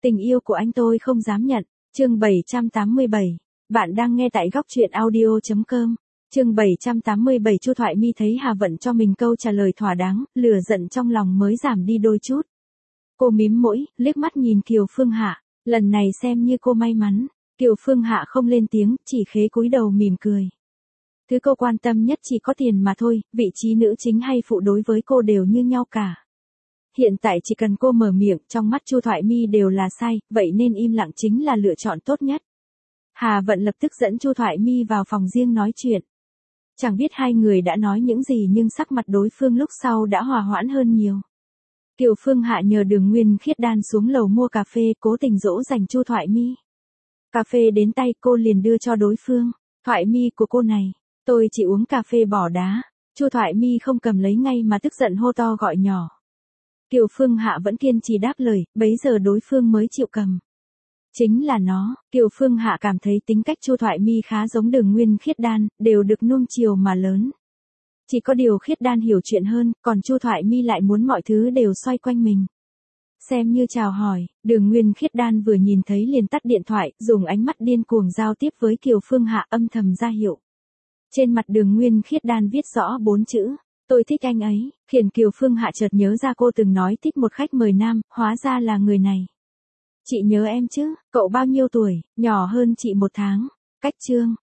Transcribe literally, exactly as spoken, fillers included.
Tình yêu của anh tôi không dám nhận. Chương bảy trăm tám mươi bảy. Bạn đang nghe tại góc truyện audio chấm com. Chương bảy trăm tám mươi bảy. Chu Thoại Mi thấy Hà Vận cho mình câu trả lời thỏa đáng, lửa giận trong lòng mới giảm đi đôi chút. Cô mím mũi, liếc mắt nhìn Kiều Phương Hạ, lần này xem như cô may mắn. Kiều Phương Hạ không lên tiếng, chỉ khế cúi đầu mỉm cười. Thứ cô quan tâm nhất chỉ có tiền mà thôi, vị trí nữ chính hay phụ đối với cô đều như nhau cả. Hiện tại chỉ cần cô mở miệng, trong mắt Chu Thoại Mi đều là sai, vậy nên im lặng chính là lựa chọn tốt nhất. Hà Vận lập tức dẫn Chu Thoại Mi vào phòng riêng nói chuyện. Chẳng biết hai người đã nói những gì nhưng sắc mặt đối phương lúc sau đã hòa hoãn hơn nhiều. Kiều Phương Hạ nhờ Đường Nguyên Khiết Đan xuống lầu mua cà phê, cố tình dỗ dành Chu Thoại Mi. Cà phê đến tay cô liền đưa cho đối phương. Thoại Mi của cô này, tôi chỉ uống cà phê bỏ đá. Chu Thoại Mi không cầm lấy ngay mà tức giận hô to gọi nhỏ. Kiều Phương Hạ vẫn kiên trì đáp lời, bấy giờ đối phương mới chịu cầm. Chính là nó, Kiều Phương Hạ cảm thấy tính cách Chu Thoại Mi khá giống Đường Nguyên Khiết Đan, đều được nuông chiều mà lớn. Chỉ có điều Khiết Đan hiểu chuyện hơn, còn Chu Thoại Mi lại muốn mọi thứ đều xoay quanh mình. Xem như chào hỏi, Đường Nguyên Khiết Đan vừa nhìn thấy liền tắt điện thoại, dùng ánh mắt điên cuồng giao tiếp với Kiều Phương Hạ, âm thầm ra hiệu. Trên mặt Đường Nguyên Khiết Đan viết rõ bốn chữ, tôi thích anh ấy, khiến Kiều Phương Hạ chợt nhớ ra cô từng nói thích một khách mời nam, hóa ra là người này. Chị nhớ em chứ, cậu bao nhiêu tuổi, nhỏ hơn chị một tháng. Cách chương,